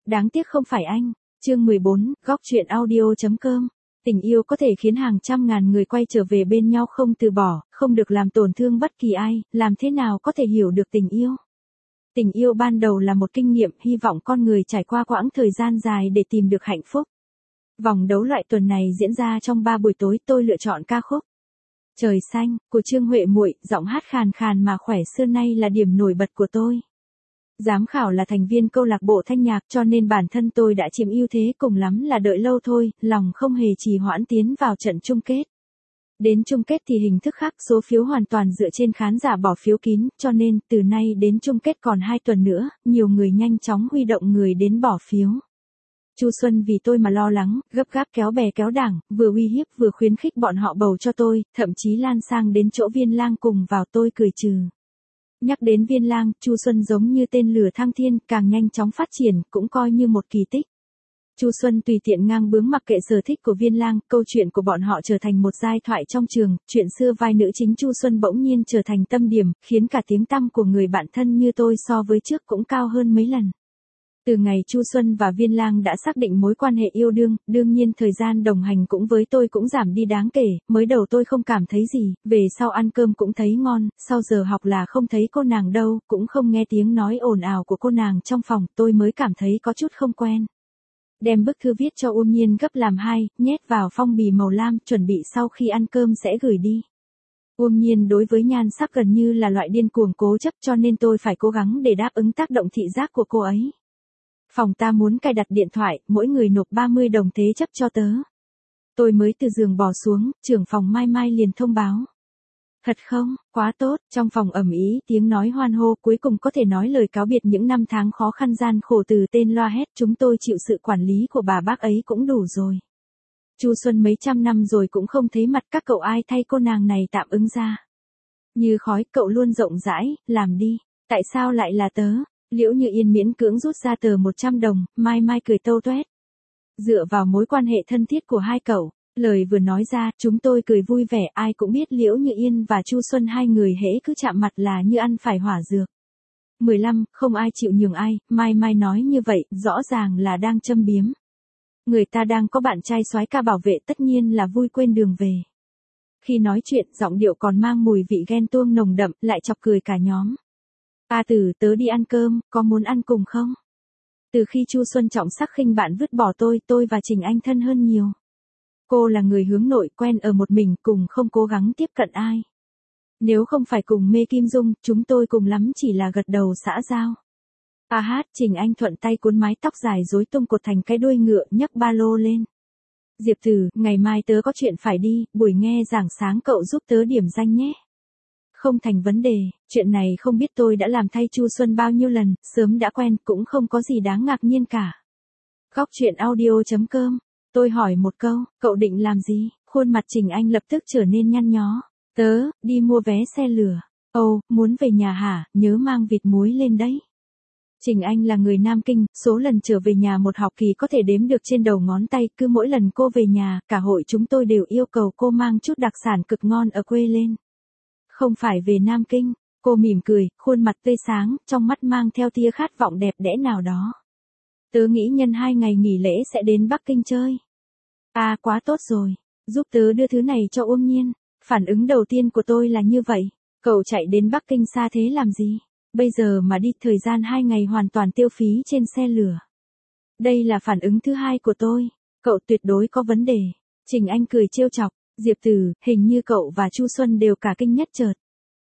đáng tiếc không phải anh. Chương 14, góc truyện audio.com. Tình yêu có thể khiến hàng trăm ngàn người quay trở về bên nhau không từ bỏ, không được làm tổn thương bất kỳ ai, làm thế nào có thể hiểu được tình yêu? Tình yêu ban đầu là một kinh nghiệm, hy vọng con người trải qua quãng thời gian dài để tìm được hạnh phúc. Vòng đấu loại tuần này diễn ra trong 3 buổi tối, tôi lựa chọn ca khúc Trời Xanh của Trương Huệ Muội, giọng hát khàn khàn mà khỏe xưa nay là điểm nổi bật của tôi. Giám khảo là thành viên câu lạc bộ thanh nhạc cho nên bản thân tôi đã chiếm ưu thế, cùng lắm là đợi lâu thôi, lòng không hề trì hoãn tiến vào trận chung kết. Đến chung kết thì hình thức khác, số phiếu hoàn toàn dựa trên khán giả bỏ phiếu kín, cho nên từ nay đến chung kết còn 2 tuần nữa, nhiều người nhanh chóng huy động người đến bỏ phiếu. Chu Xuân vì tôi mà lo lắng, gấp gáp kéo bè kéo đảng, vừa uy hiếp vừa khuyến khích bọn họ bầu cho tôi, thậm chí lan sang đến chỗ Viên Lang cùng vào, tôi cười trừ. Nhắc đến Viên Lang, Chu Xuân giống như tên lửa thăng thiên, càng nhanh chóng phát triển, cũng coi như một kỳ tích. Chu Xuân tùy tiện ngang bướng mặc kệ sở thích của Viên Lang, câu chuyện của bọn họ trở thành một giai thoại trong trường, chuyện xưa vai nữ chính Chu Xuân bỗng nhiên trở thành tâm điểm, khiến cả tiếng tăm của người bạn thân như tôi so với trước cũng cao hơn mấy lần. Từ ngày Chu Xuân và Viên Lang đã xác định mối quan hệ yêu đương, đương nhiên thời gian đồng hành cũng với tôi cũng giảm đi đáng kể, mới đầu tôi không cảm thấy gì, về sau ăn cơm cũng thấy ngon, sau giờ học là không thấy cô nàng đâu, cũng không nghe tiếng nói ồn ào của cô nàng trong phòng, tôi mới cảm thấy có chút không quen. Đem bức thư viết cho Uông Nhiên gấp làm 2, nhét vào phong bì màu lam, chuẩn bị sau khi ăn cơm sẽ gửi đi. Uông Nhiên đối với nhan sắc gần như là loại điên cuồng cố chấp, cho nên tôi phải cố gắng để đáp ứng tác động thị giác của cô ấy. Phòng ta muốn cài đặt điện thoại, mỗi người nộp 30 đồng thế chấp cho tớ. Tôi mới từ giường bò xuống, trưởng phòng Mai Mai liền thông báo. Thật không, quá tốt, trong phòng ầm ĩ, tiếng nói hoan hô, cuối cùng có thể nói lời cáo biệt những năm tháng khó khăn gian khổ từ tên loa hét, chúng tôi chịu sự quản lý của bà bác ấy cũng đủ rồi. Chu Xuân mấy trăm năm rồi cũng không thấy mặt các cậu ai thay cô nàng này tạm ứng ra. Như khói, cậu luôn rộng rãi, làm đi, tại sao lại là tớ? Liễu Như Yên miễn cưỡng rút ra tờ 100 đồng, Mai Mai cười tâu toét. Dựa vào mối quan hệ thân thiết của hai cậu, lời vừa nói ra, chúng tôi cười vui vẻ, ai cũng biết Liễu Như Yên và Chu Xuân hai người hễ cứ chạm mặt là như ăn phải hỏa dược. 15, không ai chịu nhường ai, Mai Mai nói như vậy, rõ ràng là đang châm biếm. Người ta đang có bạn trai soái ca bảo vệ, tất nhiên là vui quên đường về. Khi nói chuyện, giọng điệu còn mang mùi vị ghen tuông nồng đậm, lại chọc cười cả nhóm. A Tử, tớ đi ăn cơm, có muốn ăn cùng không? Từ khi Chu Xuân trọng sắc khinh bạn vứt bỏ tôi và Trình Anh thân hơn nhiều. Cô là người hướng nội, quen ở một mình, cùng không cố gắng tiếp cận ai. Nếu không phải cùng mê Kim Dung, chúng tôi cùng lắm chỉ là gật đầu xã giao. A hát, Trình Anh thuận tay cuốn mái tóc dài rối tung cột thành cái đuôi ngựa, nhấc ba lô lên. Diệp Tử, ngày mai tớ có chuyện phải đi, buổi nghe giảng sáng cậu giúp tớ điểm danh nhé. Không thành vấn đề, chuyện này không biết tôi đã làm thay Chu Xuân bao nhiêu lần, sớm đã quen, cũng không có gì đáng ngạc nhiên cả. Góc truyện audio.com, tôi hỏi một câu, cậu định làm gì? Khuôn mặt Trình Anh lập tức trở nên nhăn nhó. Tớ, đi mua vé xe lửa. Ồ, muốn về nhà hả, nhớ mang vịt muối lên đấy. Trình Anh là người Nam Kinh, số lần trở về nhà một học kỳ có thể đếm được trên đầu ngón tay, cứ mỗi lần cô về nhà, cả hội chúng tôi đều yêu cầu cô mang chút đặc sản cực ngon ở quê lên. Không phải về Nam Kinh, cô mỉm cười, khuôn mặt tươi sáng, trong mắt mang theo tia khát vọng đẹp đẽ nào đó. Tớ nghĩ nhân 2 ngày nghỉ lễ sẽ đến Bắc Kinh chơi. À, quá tốt rồi, giúp tớ đưa thứ này cho Uông Nhiên. Phản ứng đầu tiên của tôi là như vậy, cậu chạy đến Bắc Kinh xa thế làm gì? Bây giờ mà đi, thời gian 2 ngày hoàn toàn tiêu phí trên xe lửa. Đây là phản ứng thứ hai của tôi, cậu tuyệt đối có vấn đề. Trình Anh cười trêu chọc. Diệp Tử, hình như cậu và Chu Xuân đều cả kinh nhất chợt.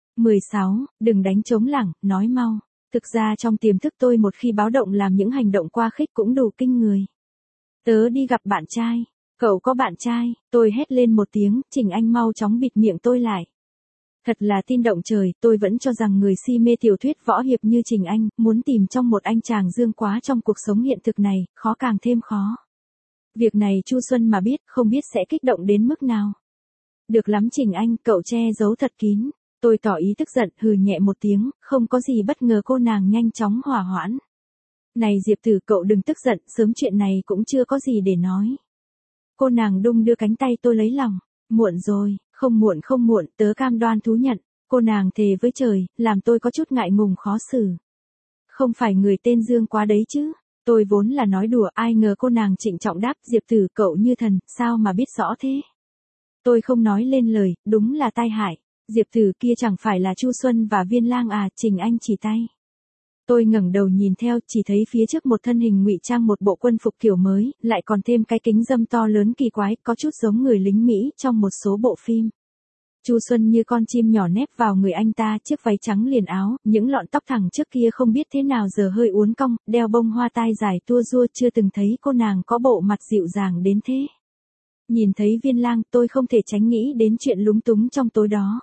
16, đừng đánh trống lảng, nói mau. Thực ra trong tiềm thức tôi một khi báo động làm những hành động quá khích cũng đủ kinh người. Tớ đi gặp bạn trai. Cậu có bạn trai? Tôi hét lên một tiếng, Trình Anh mau chóng bịt miệng tôi lại. Thật là tin động trời, tôi vẫn cho rằng người si mê tiểu thuyết võ hiệp như Trình Anh, muốn tìm trong một anh chàng dương quá trong cuộc sống hiện thực này, khó càng thêm khó. Việc này Chu Xuân mà biết, không biết sẽ kích động đến mức nào. Được lắm Trình Anh, cậu che giấu thật kín. Tôi tỏ ý tức giận, hừ nhẹ một tiếng, không có gì bất ngờ, cô nàng nhanh chóng hòa hoãn. Này Diệp Tử, cậu đừng tức giận, sớm chuyện này cũng chưa có gì để nói. Cô nàng đung đưa cánh tay tôi lấy lòng. Muộn rồi, không muộn, tớ cam đoan thú nhận. Cô nàng thề với trời, làm tôi có chút ngại ngùng khó xử. Không phải người tên Dương Quá đấy chứ? Tôi vốn là nói đùa, ai ngờ cô nàng trịnh trọng đáp, Diệp Tử cậu như thần, sao mà biết rõ thế? Tôi không nói lên lời, đúng là tai hại. Diệp Tử kia chẳng phải là Chu Xuân và Viên Lang à, Trình Anh chỉ tay. Tôi ngẩng đầu nhìn theo, chỉ thấy phía trước một thân hình ngụy trang một bộ quân phục kiểu mới, lại còn thêm cái kính râm to lớn kỳ quái, có chút giống người lính Mỹ trong một số bộ phim. Chu Xuân như con chim nhỏ nép vào người anh ta, chiếc váy trắng liền áo, những lọn tóc thẳng trước kia không biết thế nào giờ hơi uốn cong, đeo bông hoa tai dài tua rua, chưa từng thấy cô nàng có bộ mặt dịu dàng đến thế. Nhìn thấy Viên Lang, tôi không thể tránh nghĩ đến chuyện lúng túng trong tối đó.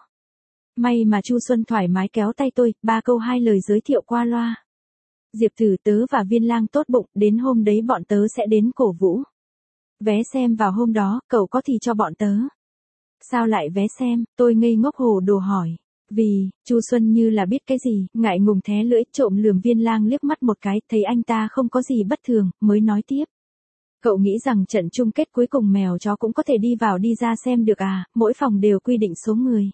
May mà Chu Xuân thoải mái kéo tay tôi, 3 câu 2 lời giới thiệu qua loa. Diệp Tử tớ và Viên Lang tốt bụng, đến hôm đấy bọn tớ sẽ đến cổ vũ. Vé xem vào hôm đó, cậu có thì cho bọn tớ. Sao lại vé xem? Tôi ngây ngốc hồ đồ hỏi. Vì, Chu Xuân như là biết cái gì, ngại ngùng thé lưỡi, trộm lườm Viên Lang liếc mắt một cái, thấy anh ta không có gì bất thường, mới nói tiếp. Cậu nghĩ rằng trận chung kết cuối cùng mèo chó cũng có thể đi vào đi ra xem được à, mỗi phòng đều quy định số người.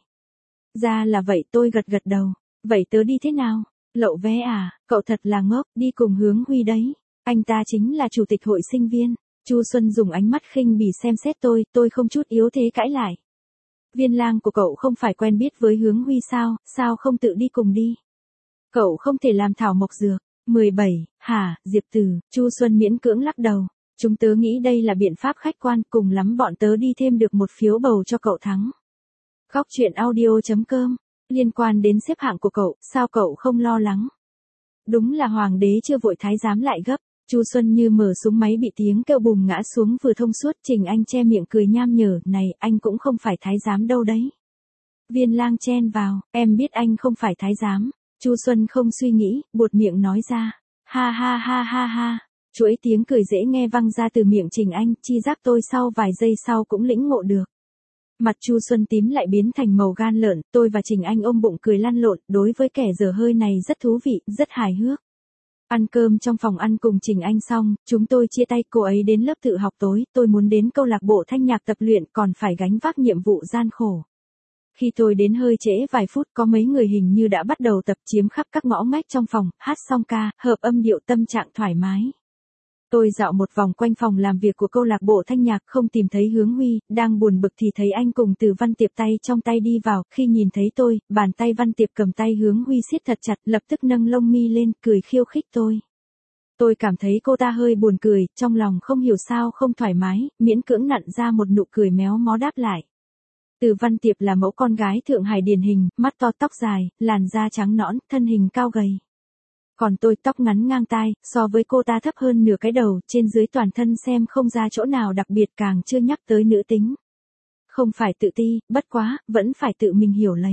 Ra là vậy, tôi gật gật đầu. Vậy tớ đi thế nào? Lậu vé à, cậu thật là ngốc, đi cùng Hướng Huy đấy. Anh ta chính là chủ tịch hội sinh viên. Chu Xuân dùng ánh mắt khinh bỉ xem xét tôi không chút yếu thế cãi lại. Viên Lang của cậu không phải quen biết với Hướng Huy sao không tự đi cùng đi? Cậu không thể làm thảo mộc dược. 17, hả, Diệp Tử, Chu Xuân miễn cưỡng lắc đầu. Chúng tớ nghĩ đây là biện pháp khách quan, cùng lắm bọn tớ đi thêm được một phiếu bầu cho cậu thắng. Góc truyện audio.com, liên quan đến xếp hạng của cậu, sao cậu không lo lắng? Đúng là hoàng đế chưa vội thái giám lại gấp. Chu Xuân như mở súng máy bị tiếng kêu bùm ngã xuống vừa thông suốt, Trình Anh che miệng cười nham nhở, này, anh cũng không phải thái giám đâu đấy. Viên Lang chen vào, em biết anh không phải thái giám. Chu Xuân không suy nghĩ, buột miệng nói ra. Ha ha ha ha ha. Chuỗi tiếng cười dễ nghe vang ra từ miệng Trình Anh, chi giác tôi sau vài giây sau cũng lĩnh ngộ được. Mặt Chu Xuân tím lại biến thành màu gan lợn, tôi và Trình Anh ôm bụng cười lăn lộn, đối với kẻ dở hơi này rất thú vị, rất hài hước. Ăn cơm trong phòng ăn cùng Trình Anh xong, chúng tôi chia tay, cô ấy đến lớp tự học tối, tôi muốn đến câu lạc bộ thanh nhạc tập luyện, còn phải gánh vác nhiệm vụ gian khổ. Khi tôi đến hơi trễ vài phút, có mấy người hình như đã bắt đầu tập chiếm khắp các ngõ ngách trong phòng, hát xong ca, hợp âm điệu, tâm trạng thoải mái. Tôi dạo một vòng quanh phòng làm việc của câu lạc bộ thanh nhạc, không tìm thấy Hướng Huy, đang buồn bực thì thấy anh cùng Từ Văn Tiệp tay trong tay đi vào, khi nhìn thấy tôi, bàn tay Văn Tiệp cầm tay Hướng Huy siết thật chặt, lập tức nâng lông mi lên, cười khiêu khích tôi. Tôi cảm thấy cô ta hơi buồn cười, trong lòng không hiểu sao không thoải mái, miễn cưỡng nặn ra một nụ cười méo mó đáp lại. Từ Văn Tiệp là mẫu con gái Thượng Hải điển hình, mắt to tóc dài, làn da trắng nõn, thân hình cao gầy. Còn tôi tóc ngắn ngang tai, so với cô ta thấp hơn nửa cái đầu, trên dưới toàn thân xem không ra chỗ nào đặc biệt, càng chưa nhắc tới nữ tính. Không phải tự ti, bất quá, vẫn phải tự mình hiểu lấy.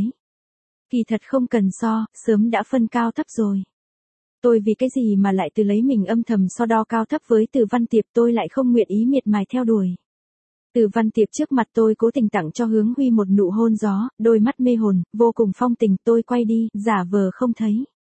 Kỳ thật không cần so, sớm đã phân cao thấp rồi. Tôi vì cái gì mà lại tự lấy mình âm thầm so đo cao thấp với Từ Văn Tiệp, tôi lại không nguyện ý miệt mài theo đuổi. Từ Văn Tiệp trước mặt tôi cố tình tặng cho Hướng Huy một nụ hôn gió, đôi mắt mê hồn, vô cùng phong tình, tôi quay đi, giả vờ không thấy.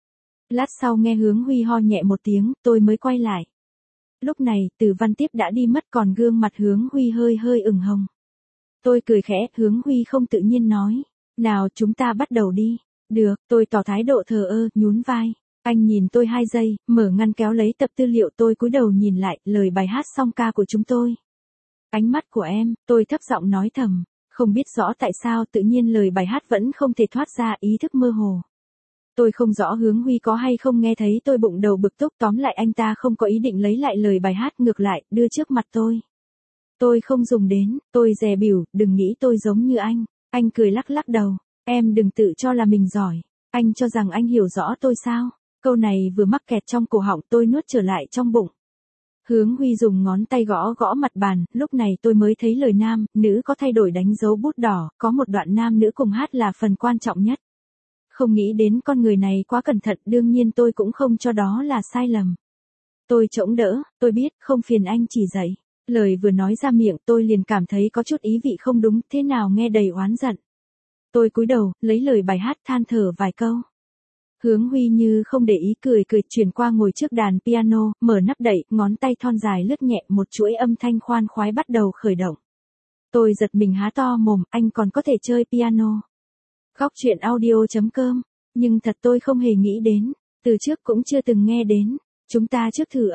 Lát sau nghe Hướng Huy ho nhẹ một tiếng, tôi mới quay lại. Lúc này, Từ Văn Tiếp đã đi mất, còn gương mặt Hướng Huy hơi hơi ửng hồng. Tôi cười khẽ, Hướng Huy không tự nhiên nói. Nào chúng ta bắt đầu đi. Được, tôi tỏ thái độ thờ ơ, nhún vai. Anh nhìn tôi 2 giây, mở ngăn kéo lấy tập tư liệu, tôi cúi đầu nhìn lại, lời bài hát song ca của chúng tôi. Ánh mắt của em, tôi thấp giọng nói thầm. Không biết rõ tại sao tự nhiên lời bài hát vẫn không thể thoát ra, ý thức mơ hồ. Tôi không rõ Hướng Huy có hay không nghe thấy, tôi bụng đầu bực tức, tóm lại anh ta không có ý định lấy lại lời bài hát, ngược lại, đưa trước mặt tôi. Tôi không dùng đến, tôi dè bỉu, đừng nghĩ tôi giống như anh. Anh cười lắc lắc đầu, em đừng tự cho là mình giỏi. Anh cho rằng anh hiểu rõ tôi sao? Câu này vừa mắc kẹt trong cổ họng, tôi nuốt trở lại trong bụng. Hướng Huy dùng ngón tay gõ gõ mặt bàn, lúc này tôi mới thấy lời nam, nữ có thay đổi đánh dấu bút đỏ, có một đoạn nam nữ cùng hát là phần quan trọng nhất. Không nghĩ đến con người này quá cẩn thận, đương nhiên tôi cũng không cho đó là sai lầm. Tôi chống đỡ, tôi biết, không phiền anh chỉ dạy. Lời vừa nói ra miệng tôi liền cảm thấy có chút ý vị không đúng, thế nào nghe đầy oán giận. Tôi cúi đầu, lấy lời bài hát than thở vài câu. Hướng Huy như không để ý, cười chuyển qua ngồi trước đàn piano, mở nắp đậy, ngón tay thon dài lướt nhẹ, một chuỗi âm thanh khoan khoái bắt đầu khởi động. Tôi giật mình há to mồm, anh còn có thể chơi piano. Góc truyện audio.com, nhưng thật tôi không hề nghĩ đến, từ trước cũng chưa từng nghe đến. Chúng ta trước thử âm.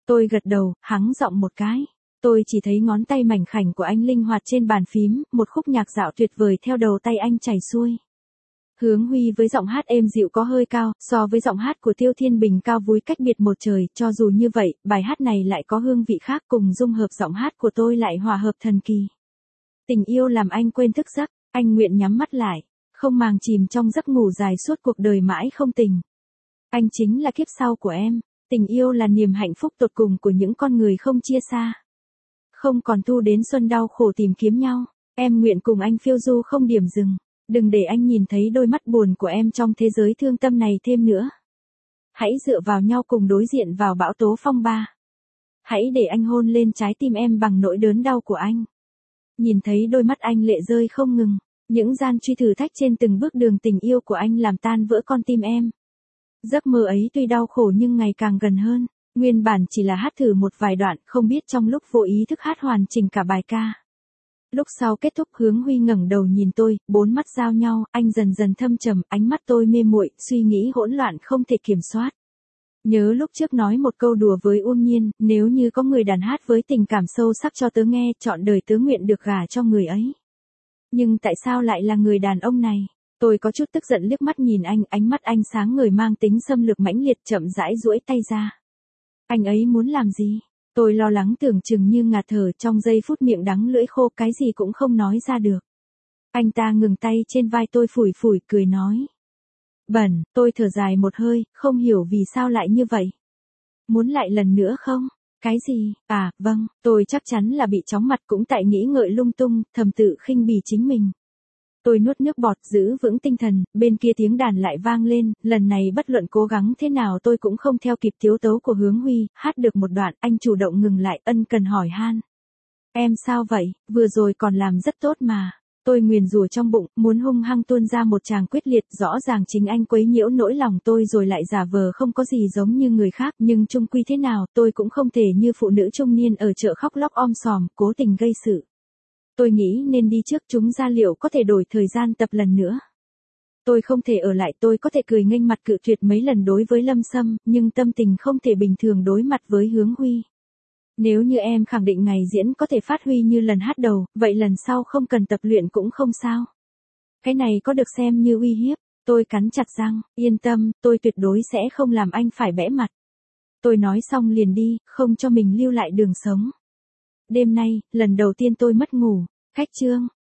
Tôi gật đầu, hắng giọng một cái. Tôi chỉ thấy ngón tay mảnh khảnh của anh linh hoạt trên bàn phím, một khúc nhạc dạo tuyệt vời theo đầu tay anh chảy xuôi. Hướng Huy với giọng hát êm dịu có hơi cao, so với giọng hát của Tiêu Thiên Bình cao vúi cách biệt một trời, cho dù như vậy, bài hát này lại có hương vị khác cùng dung hợp giọng hát của tôi lại hòa hợp thần kỳ. Tình yêu làm anh quên thức giấc, anh nguyện nhắm mắt lại, không màng chìm trong giấc ngủ dài suốt cuộc đời mãi không tỉnh. Anh chính là kiếp sau của em, tình yêu là niềm hạnh phúc tột cùng của những con người không chia xa. Không còn thu đến xuân đau khổ tìm kiếm nhau, em nguyện cùng anh phiêu du không điểm dừng. Đừng để anh nhìn thấy đôi mắt buồn của em trong thế giới thương tâm này thêm nữa. Hãy dựa vào nhau cùng đối diện vào bão tố phong ba. Hãy để anh hôn lên trái tim em bằng nỗi đớn đau của anh. Nhìn thấy đôi mắt anh lệ rơi không ngừng, những gian truy thử thách trên từng bước đường tình yêu của anh làm tan vỡ con tim em. Giấc mơ ấy tuy đau khổ nhưng ngày càng gần hơn, nguyên bản chỉ là hát thử một vài đoạn, không biết trong lúc vô ý thức hát hoàn chỉnh cả bài ca. Lúc sau kết thúc Hướng Huy ngẩng đầu nhìn tôi, bốn mắt giao nhau, anh dần dần thâm trầm, ánh mắt tôi mê muội, suy nghĩ hỗn loạn không thể kiểm soát. Nhớ lúc trước nói một câu đùa với Uông Nhiên, nếu như có người đàn hát với tình cảm sâu sắc cho tớ nghe, trọn đời tớ nguyện được gả cho người ấy. Nhưng tại sao lại là người đàn ông này? Tôi có chút tức giận liếc mắt nhìn anh, ánh mắt anh sáng ngời mang tính xâm lược mãnh liệt, chậm rãi duỗi tay ra. Anh ấy muốn làm gì? Tôi lo lắng tưởng chừng như ngạt thở, trong giây phút miệng đắng lưỡi khô, cái gì cũng không nói ra được. Anh ta ngừng tay trên vai tôi phủi phủi cười nói. Bẩn, tôi thở dài một hơi, không hiểu vì sao lại như vậy. Muốn lại lần nữa không? Cái gì? À, vâng, tôi chắc chắn là bị chóng mặt cũng tại nghĩ ngợi lung tung, thầm tự khinh bỉ chính mình. Tôi nuốt nước bọt giữ vững tinh thần, bên kia tiếng đàn lại vang lên, lần này bất luận cố gắng thế nào tôi cũng không theo kịp tiếu tấu của Hướng Huy, hát được một đoạn, anh chủ động ngừng lại, ân cần hỏi han. Em sao vậy, vừa rồi còn làm rất tốt mà. Tôi nguyền rủa trong bụng, muốn hung hăng tuôn ra một tràng quyết liệt, rõ ràng chính anh quấy nhiễu nỗi lòng tôi rồi lại giả vờ không có gì giống như người khác, nhưng chung quy thế nào, tôi cũng không thể như phụ nữ trung niên ở chợ khóc lóc om sòm, cố tình gây sự. Tôi nghĩ nên đi trước, chúng ra liệu có thể đổi thời gian tập lần nữa. Tôi không thể ở lại, tôi có thể cười nghênh mặt cự tuyệt mấy lần đối với Lâm Sâm, nhưng tâm tình không thể bình thường đối mặt với Hướng Huy. Nếu như em khẳng định ngày diễn có thể phát huy như lần hát đầu, vậy lần sau không cần tập luyện cũng không sao. Cái này có được xem như uy hiếp. Tôi cắn chặt răng, yên tâm, tôi tuyệt đối sẽ không làm anh phải bẽ mặt. Tôi nói xong liền đi, không cho mình lưu lại đường sống. Đêm nay, lần đầu tiên tôi mất ngủ. Khách trương,